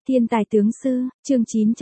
Thiên tài tướng sư, chương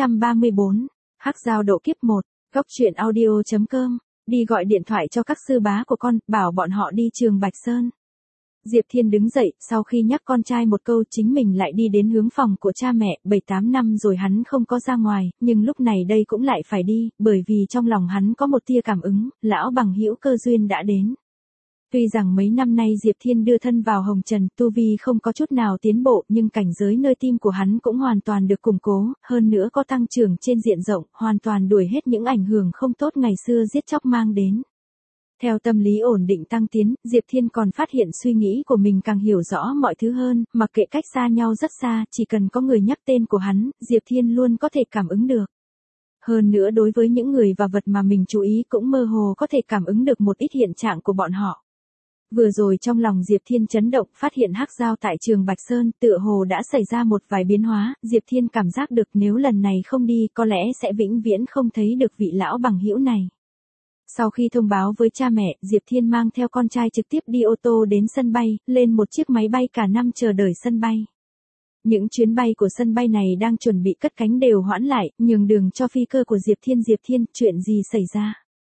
934, Hắc Giao độ kiếp 1, Góc truyện audio.com, đi gọi điện thoại cho các sư bá của con, bảo bọn họ đi trường Bạch Sơn. Diệp Thiên đứng dậy, sau khi nhắc con trai một câu chính mình lại đi đến hướng phòng của cha mẹ, 7-8 năm rồi hắn không có ra ngoài, nhưng lúc này đây cũng lại phải đi, bởi vì trong lòng hắn có một tia cảm ứng, lão bằng hữu cơ duyên đã đến. Tuy rằng mấy năm nay Diệp Thiên đưa thân vào hồng trần, tu vi không có chút nào tiến bộ, nhưng cảnh giới nơi tim của hắn cũng hoàn toàn được củng cố, hơn nữa có tăng trưởng trên diện rộng, hoàn toàn đuổi hết những ảnh hưởng không tốt ngày xưa giết chóc mang đến. Theo tâm lý ổn định tăng tiến, Diệp Thiên còn phát hiện suy nghĩ của mình càng hiểu rõ mọi thứ hơn, mặc kệ cách xa nhau rất xa, chỉ cần có người nhắc tên của hắn, Diệp Thiên luôn có thể cảm ứng được. Hơn nữa đối với những người và vật mà mình chú ý cũng mơ hồ có thể cảm ứng được một ít hiện trạng của bọn họ. Vừa rồi trong lòng Diệp Thiên chấn động, phát hiện Hắc Giao tại trường Bạch Sơn tựa hồ đã xảy ra một vài biến hóa, Diệp Thiên cảm giác được nếu lần này không đi có lẽ sẽ vĩnh viễn không thấy được vị lão bằng hữu này. Sau khi thông báo với cha mẹ, Diệp Thiên mang theo con trai trực tiếp đi ô tô đến sân bay, lên một chiếc máy bay cả năm chờ đợi sân bay. Những chuyến bay của sân bay này đang chuẩn bị cất cánh đều hoãn lại, nhường đường cho phi cơ của Diệp Thiên, chuyện gì xảy ra?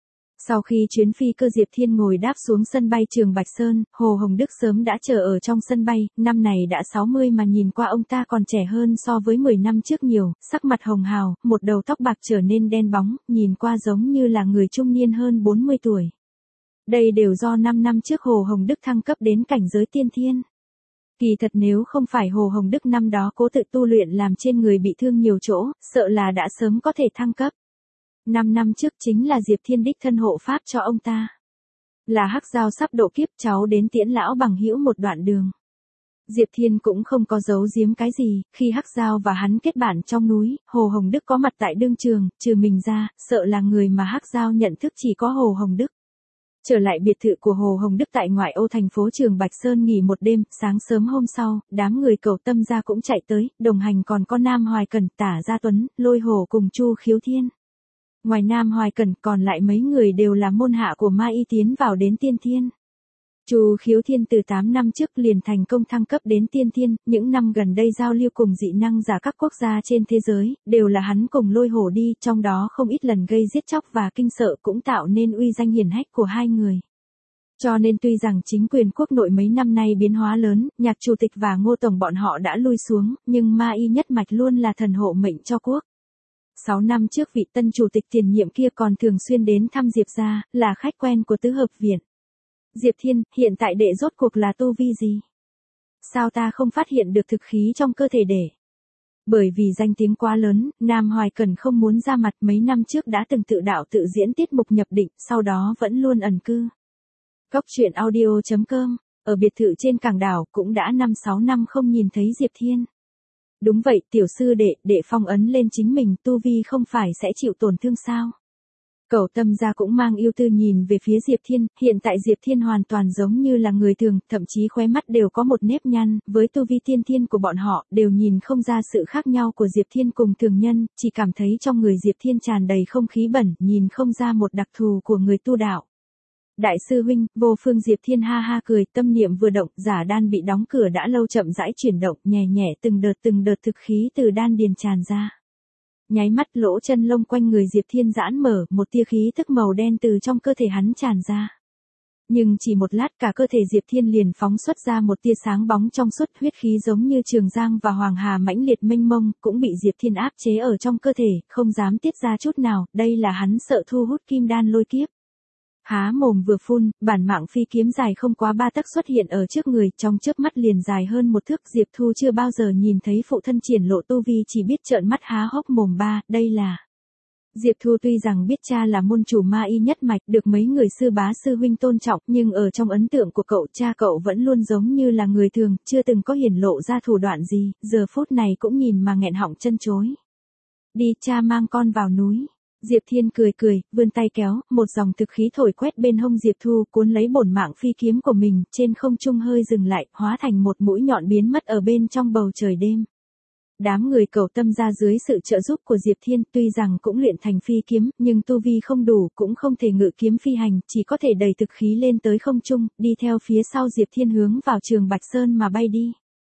Sau khi chuyến phi cơ Diệp Thiên ngồi đáp xuống sân bay trường Bạch Sơn, Hồ Hồng Đức sớm đã chờ ở trong sân bay, năm này đã 60 mà nhìn qua ông ta còn trẻ hơn so với 10 năm trước nhiều, sắc mặt hồng hào, một đầu tóc bạc trở nên đen bóng, nhìn qua giống như là người trung niên hơn 40 tuổi. Đây đều do 5 năm trước Hồ Hồng Đức thăng cấp đến cảnh giới tiên thiên. Kỳ thật nếu không phải Hồ Hồng Đức năm đó cố tự tu luyện làm trên người bị thương nhiều chỗ, sợ là đã sớm có thể thăng cấp. 5 năm trước chính là Diệp Thiên đích thân hộ pháp cho ông ta. Là Hắc Giao sắp độ kiếp, cháu đến tiễn lão bằng hữu một đoạn đường. Diệp Thiên cũng không có giấu giếm cái gì, khi Hắc Giao và hắn kết bạn trong núi, Hồ Hồng Đức có mặt tại đương trường, trừ mình ra, sợ là người mà Hắc Giao nhận thức chỉ có Hồ Hồng Đức. Trở lại biệt thự của Hồ Hồng Đức tại ngoại ô thành phố trường Bạch Sơn nghỉ một đêm, sáng sớm hôm sau, đám người Cầu Tâm gia cũng chạy tới, đồng hành còn có Nam Hoài Cẩn, Tả Gia Tuấn, Lôi Hổ cùng Chu Khiếu Thiên. Ngoài Nam Hoài Cẩn còn lại mấy người đều là môn hạ của Ma Y tiến vào đến tiên thiên. Chu Khiếu Thiên từ 8 năm trước liền thành công thăng cấp đến tiên thiên, những năm gần đây giao lưu cùng dị năng giả các quốc gia trên thế giới, đều là hắn cùng Lôi Hổ đi, trong đó không ít lần gây giết chóc và kinh sợ cũng tạo nên uy danh hiển hách của hai người. Cho nên tuy rằng chính quyền quốc nội mấy năm nay biến hóa lớn, Nhạc chủ tịch và Ngô tổng bọn họ đã lui xuống, nhưng Ma Y nhất mạch luôn là thần hộ mệnh cho quốc. 6 năm trước vị tân chủ tịch tiền nhiệm kia còn thường xuyên đến thăm Diệp gia, là khách quen của tứ hợp viện. Diệp Thiên, hiện tại đệ rốt cuộc là tu vi gì? Sao ta không phát hiện được thực khí trong cơ thể đệ? Bởi vì danh tiếng quá lớn, Nam Hoài Cẩn không muốn ra mặt, mấy năm trước đã từng tự đạo tự diễn tiết mục nhập định, sau đó vẫn luôn ẩn cư. Góc truyện audio.com, ở biệt thự trên cảng đảo cũng đã 5-6 năm không nhìn thấy Diệp Thiên. Đúng vậy, tiểu sư đệ phong ấn lên chính mình, tu vi không phải sẽ chịu tổn thương sao? Cầu Tâm gia cũng mang ưu tư nhìn về phía Diệp Thiên, hiện tại Diệp Thiên hoàn toàn giống như là người thường, thậm chí khóe mắt đều có một nếp nhăn, với tu vi tiên thiên của bọn họ, đều nhìn không ra sự khác nhau của Diệp Thiên cùng thường nhân, chỉ cảm thấy trong người Diệp Thiên tràn đầy không khí bẩn, nhìn không ra một đặc thù của người tu đạo. Đại sư huynh, Vô Phương Diệp Thiên ha ha cười, tâm niệm vừa động, giả đan bị đóng cửa đã lâu chậm rãi chuyển động, nhẹ nhẹ từng đợt thực khí từ đan điền tràn ra. Nháy mắt lỗ chân lông quanh người Diệp Thiên giãn mở, một tia khí tức màu đen từ trong cơ thể hắn tràn ra. Nhưng chỉ một lát cả cơ thể Diệp Thiên liền phóng xuất ra một tia sáng bóng trong suốt, huyết khí giống như Trường Giang và Hoàng Hà mãnh liệt mênh mông, cũng bị Diệp Thiên áp chế ở trong cơ thể, không dám tiết ra chút nào, đây là hắn sợ thu hút kim đan lôi kiếp. Há mồm vừa phun, bản mạng phi kiếm dài không quá 3 tấc xuất hiện ở trước người, trong chớp mắt liền dài hơn 1 thước. Diệp Thu chưa bao giờ nhìn thấy phụ thân triển lộ tu vi, chỉ biết trợn mắt há hốc mồm đây là. Diệp Thu tuy rằng biết cha là môn chủ Ma Y nhất mạch, được mấy người sư bá sư huynh tôn trọng, nhưng ở trong ấn tượng của cậu, cha cậu vẫn luôn giống như là người thường, chưa từng có hiển lộ ra thủ đoạn gì, giờ phút này cũng nhìn mà nghẹn họng chân chối. Đi, cha mang con vào núi. Diệp Thiên cười, vươn tay kéo, một dòng thực khí thổi quét bên hông Diệp Thu, cuốn lấy bổn mạng phi kiếm của mình, trên không trung hơi dừng lại, hóa thành một mũi nhọn biến mất ở bên trong bầu trời đêm. Đám người Cầu Tâm gia dưới sự trợ giúp của Diệp Thiên, tuy rằng cũng luyện thành phi kiếm, nhưng tu vi không đủ, cũng không thể ngự kiếm phi hành, chỉ có thể đẩy thực khí lên tới không trung, đi theo phía sau Diệp Thiên hướng vào trường Bạch Sơn mà bay đi.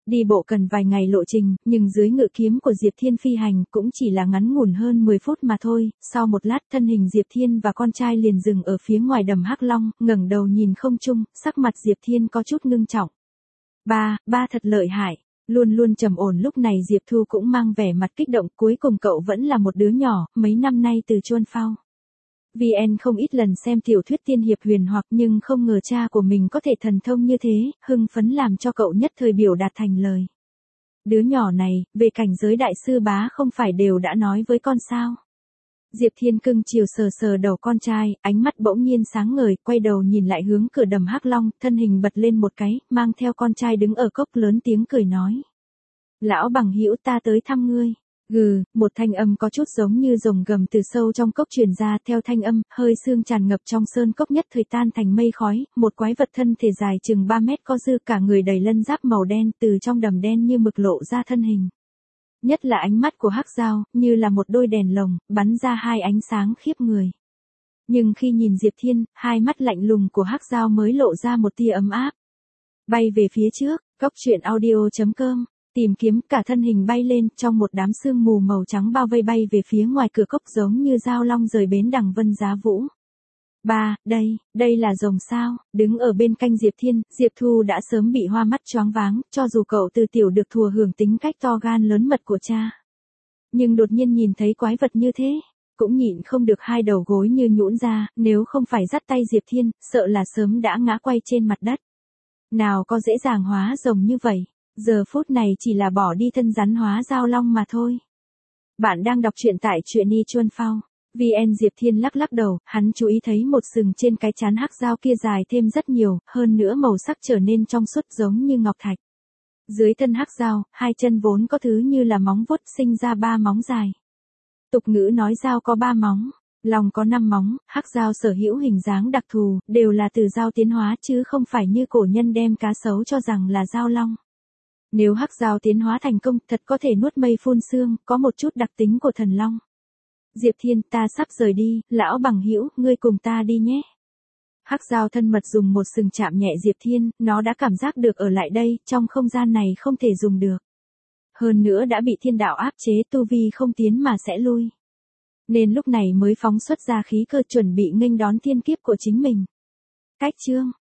Đi bộ cần vài ngày lộ trình, nhưng dưới ngự kiếm của Diệp Thiên phi hành cũng chỉ là ngắn ngủn hơn 10 phút mà thôi. Sau một lát thân hình Diệp Thiên và con trai liền dừng ở phía ngoài đầm Hắc Long, ngẩng đầu nhìn không trung, sắc mặt Diệp Thiên có chút ngưng trọng. Ba thật lợi hại. Luôn luôn trầm ổn lúc này Diệp Thu cũng mang vẻ mặt kích động, cuối cùng cậu vẫn là một đứa nhỏ, mấy năm nay từ chuôn phao. VN không ít lần xem tiểu thuyết tiên hiệp huyền hoặc nhưng không ngờ cha của mình có thể thần thông như thế, hưng phấn làm cho cậu nhất thời biểu đạt thành lời. Đứa nhỏ này, về cảnh giới đại sư bá không phải đều đã nói với con sao. Diệp Thiên cưng chiều sờ sờ đầu con trai, ánh mắt bỗng nhiên sáng ngời, quay đầu nhìn lại hướng cửa đầm Hắc Long, thân hình bật lên một cái, mang theo con trai đứng ở cốc lớn tiếng cười nói. Lão bằng hữu ta tới thăm ngươi. Gừ, một thanh âm có chút giống như rồng gầm từ sâu trong cốc truyền ra, theo thanh âm, hơi sương tràn ngập trong sơn cốc nhất thời tan thành mây khói, một quái vật thân thể dài chừng 3 mét có dư cả người đầy lân giáp màu đen từ trong đầm đen như mực lộ ra thân hình. Nhất là ánh mắt của Hắc Dao, như là một đôi đèn lồng, bắn ra hai ánh sáng khiếp người. Nhưng khi nhìn Diệp Thiên, hai mắt lạnh lùng của Hắc Dao mới lộ ra một tia ấm áp. Bay về phía trước, coctruyện.audio.com. Tìm kiếm cả thân hình bay lên trong một đám sương mù màu trắng bao vây bay về phía ngoài cửa cốc giống như dao long rời bến đằng Vân Giá Vũ. Đây là rồng sao, đứng ở bên cạnh Diệp Thiên, Diệp Thu đã sớm bị hoa mắt choáng váng, cho dù cậu từ tiểu được thùa hưởng tính cách to gan lớn mật của cha. Nhưng đột nhiên nhìn thấy quái vật như thế, cũng nhịn không được hai đầu gối như nhũn ra, nếu không phải dắt tay Diệp Thiên, sợ là sớm đã ngã quay trên mặt đất. Nào có dễ dàng hóa rồng như vậy. Giờ phút này chỉ là bỏ đi thân rắn hóa dao long mà thôi. Bạn đang đọc truyện tại truyện y chuôn phao. VN Diệp Thiên lắc lắc đầu, hắn chú ý thấy một sừng trên cái trán Hắc Dao kia dài thêm rất nhiều, hơn nữa màu sắc trở nên trong suốt giống như ngọc thạch. Dưới thân Hắc Dao, hai chân vốn có thứ như là móng vuốt sinh ra 3 móng dài. Tục ngữ nói dao có 3 móng, long có 5 móng, Hắc Dao sở hữu hình dáng đặc thù, đều là từ dao tiến hóa chứ không phải như cổ nhân đem cá sấu cho rằng là dao long. Nếu Hắc Dao tiến hóa thành công, thật có thể nuốt mây phun sương, có một chút đặc tính của thần long. Diệp Thiên, ta sắp rời đi, lão bằng hữu, ngươi cùng ta đi nhé. Hắc Dao thân mật dùng một sừng chạm nhẹ Diệp Thiên, nó đã cảm giác được ở lại đây, trong không gian này không thể dùng được. Hơn nữa đã bị thiên đạo áp chế, tu vi không tiến mà sẽ lui. Nên lúc này mới phóng xuất ra khí cơ chuẩn bị nghênh đón thiên kiếp của chính mình. Cách chương